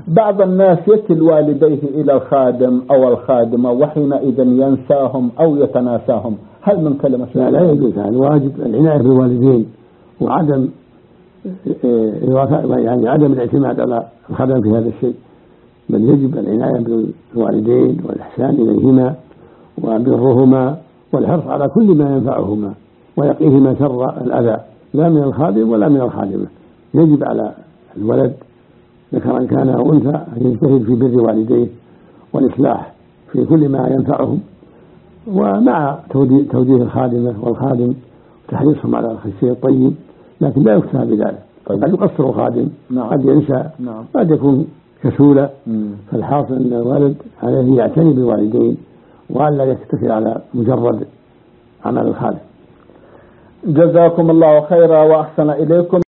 بعض الناس يكل والديه إلى الخادم أو الخادمة وحينئذ ينساهم أو يتناساهم، هل من كلمة؟ لا يجوز. هذا واجب العناية بالوالدين وعدم يعني عدم الاعتماد على الخدم في هذا الشيء، بل يجب العناية بالوالدين والإحسان إليهما وبرهما والحرص على كل ما ينفعهما ويقيهما شر الأذى، لا من الخادم ولا من الخادمة. يجب على الولد ذكرا كان أو أنثى أن يجتهد في بر والديه والإصلاح في كل ما ينفعهم، ومع توجيه الخادمة والخادم وتحريصهم على الشيء الطيب، لكن لا يكتفى بذلك. قد يقصر الخادم، قد ينسى، قد يكون كسولة. فالحاصل أن الولد عليه يعتني بالوالدين وألا يكتفي على مجرد عمل الخادم. جزاكم الله خيرا وأحسن إليكم.